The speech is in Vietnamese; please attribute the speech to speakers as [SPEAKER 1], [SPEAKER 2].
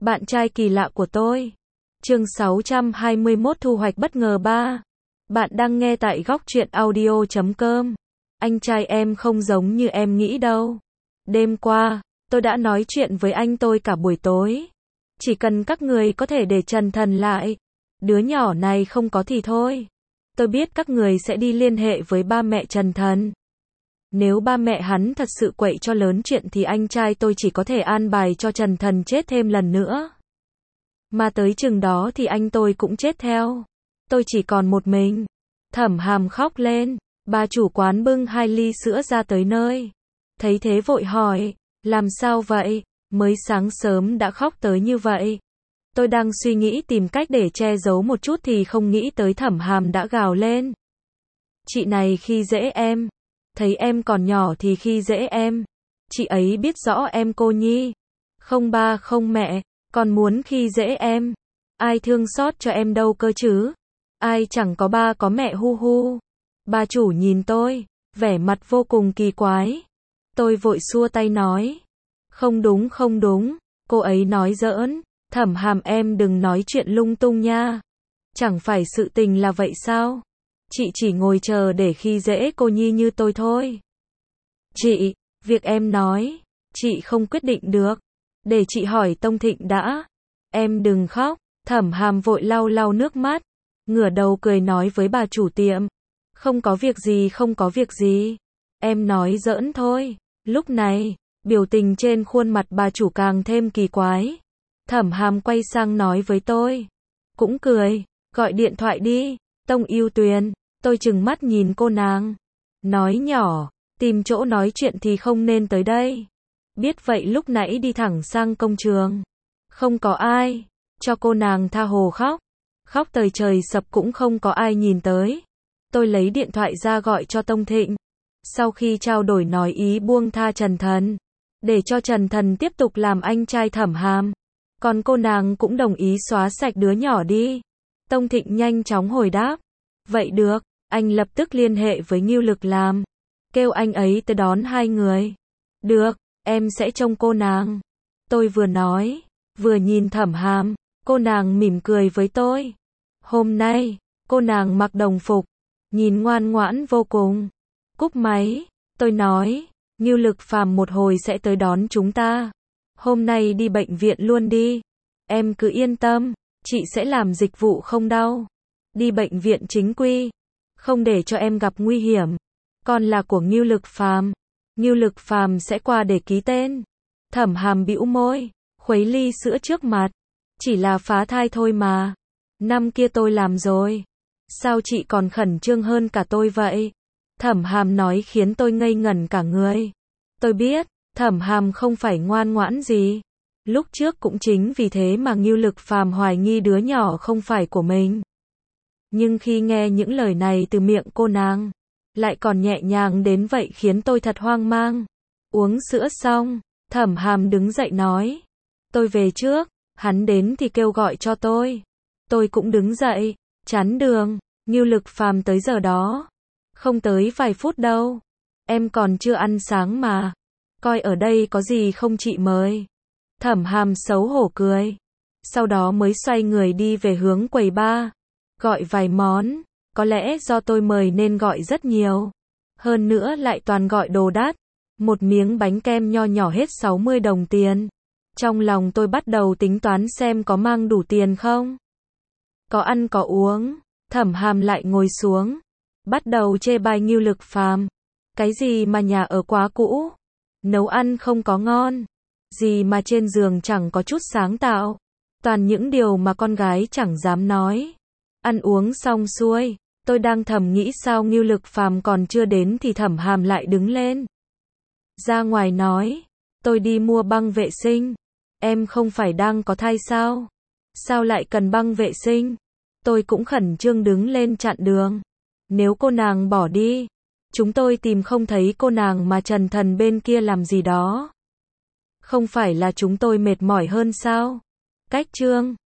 [SPEAKER 1] Bạn trai kỳ lạ của tôi. Chương 621 thu hoạch bất ngờ 3. Bạn đang nghe tại góc truyện audio.com. Anh trai em không giống như em nghĩ đâu. Đêm qua, tôi đã nói chuyện với anh tôi cả buổi tối. Chỉ cần các người có thể để Trần Thần lại. Đứa nhỏ này không có thì thôi. Tôi biết các người sẽ đi liên hệ với ba mẹ Trần Thần. Nếu ba mẹ hắn thật sự quậy cho lớn chuyện thì anh trai tôi chỉ có thể an bài cho Trần Thần chết thêm lần nữa. Mà tới chừng đó thì anh tôi cũng chết theo. Tôi chỉ còn một mình. Thẩm Hàm khóc lên. Bà chủ quán bưng 2 ly sữa ra tới nơi. Thấy thế vội hỏi, làm sao vậy? Mới sáng sớm đã khóc tới như vậy. Tôi đang suy nghĩ tìm cách để che giấu một chút thì không nghĩ tới Thẩm Hàm đã gào lên. Chị này khi dễ em. Thấy em còn nhỏ thì khi dễ em. Chị ấy biết rõ em cô nhi. Không ba không mẹ, còn muốn khi dễ em. Ai thương xót cho em đâu cơ chứ. Ai chẳng có ba có mẹ hu hu. Bà chủ nhìn tôi, vẻ mặt vô cùng kỳ quái. Tôi vội xua tay nói. Không đúng không đúng, cô ấy nói giỡn. Thẩm Hàm em đừng nói chuyện lung tung nha. Chẳng phải sự tình là vậy sao? Chị chỉ ngồi chờ để khi dễ cô nhi như tôi thôi. Chị, việc em nói, chị không quyết định được. Để chị hỏi Tông Thịnh đã. Em đừng khóc. Thẩm Hàm vội lau lau nước mắt. Ngửa đầu cười nói với bà chủ tiệm. Không có việc gì không có việc gì. Em nói giỡn thôi. Lúc này, biểu tình trên khuôn mặt bà chủ càng thêm kỳ quái. Thẩm Hàm quay sang nói với tôi. Cũng cười, gọi điện thoại đi. Tông Yêu Tuyền. Tôi trừng mắt nhìn cô nàng. Nói nhỏ, tìm chỗ nói chuyện thì không nên tới đây. Biết vậy lúc nãy đi thẳng sang công trường. Không có ai. Cho cô nàng tha hồ khóc. Khóc tới trời sập cũng không có ai nhìn tới. Tôi lấy điện thoại ra gọi cho Tông Thịnh. Sau khi trao đổi nói ý buông tha Trần Thần. Để cho Trần Thần tiếp tục làm anh trai Thẩm Hàm. Còn cô nàng cũng đồng ý xóa sạch đứa nhỏ đi. Tông Thịnh nhanh chóng hồi đáp. Vậy được, anh lập tức liên hệ với Ngưu Lực làm. Kêu anh ấy tới đón 2 người. Được, em sẽ trông cô nàng. Tôi vừa nói, vừa nhìn Thẩm Hàm. Cô nàng mỉm cười với tôi. Hôm nay, cô nàng mặc đồng phục. Nhìn ngoan ngoãn vô cùng. Cúp máy, tôi nói, Ngưu Lực Phàm một hồi sẽ tới đón chúng ta. Hôm nay đi bệnh viện luôn đi. Em cứ yên tâm, chị sẽ làm dịch vụ không đau. Đi bệnh viện chính quy. Không để cho em gặp nguy hiểm. Con là của Ngưu Lực Phàm. Ngưu Lực Phàm sẽ qua để ký tên. Thẩm Hàm bĩu môi, khuấy ly sữa trước mặt. Chỉ là phá thai thôi mà. Năm kia tôi làm rồi. Sao chị còn khẩn trương hơn cả tôi vậy? Thẩm Hàm nói khiến tôi ngây ngẩn cả người. Tôi biết, Thẩm Hàm không phải ngoan ngoãn gì. Lúc trước cũng chính vì thế mà Ngưu Lực Phàm hoài nghi đứa nhỏ không phải của mình. Nhưng khi nghe những lời này từ miệng cô nàng, lại còn nhẹ nhàng đến vậy khiến tôi thật hoang mang. Uống sữa xong, Thẩm Hàm đứng dậy nói. Tôi về trước, hắn đến thì kêu gọi cho tôi. Tôi cũng đứng dậy, chắn đường. Ngưu Lực Phàm tới giờ đó. Không tới vài phút đâu. Em còn chưa ăn sáng mà. Coi ở đây có gì không chị mời. Thẩm Hàm xấu hổ cười. Sau đó mới xoay người đi về hướng quầy bar. Gọi vài món. Có lẽ do tôi mời nên gọi rất nhiều. Hơn nữa lại toàn gọi đồ đắt. Một miếng bánh kem nho nhỏ hết 60 đồng tiền. Trong lòng tôi bắt đầu tính toán xem có mang đủ tiền không. Có ăn có uống. Thẩm Hàm lại ngồi xuống. Bắt đầu chê bai Ngưu Lực Phàm. Cái gì mà nhà ở quá cũ. Nấu ăn không có ngon. Gì mà trên giường chẳng có chút sáng tạo. Toàn những điều mà con gái chẳng dám nói. Ăn uống xong xuôi. Tôi đang thầm nghĩ sao Ngưu Lực Phàm còn chưa đến thì Thẩm Hàm lại đứng lên. Ra ngoài nói. Tôi đi mua băng vệ sinh. Em không phải đang có thai sao? Sao lại cần băng vệ sinh? Tôi cũng khẩn trương đứng lên chặn đường. Nếu cô nàng bỏ đi, chúng tôi tìm không thấy cô nàng mà Trần Thần bên kia làm gì đó. Không phải là chúng tôi mệt mỏi hơn sao? Cách chương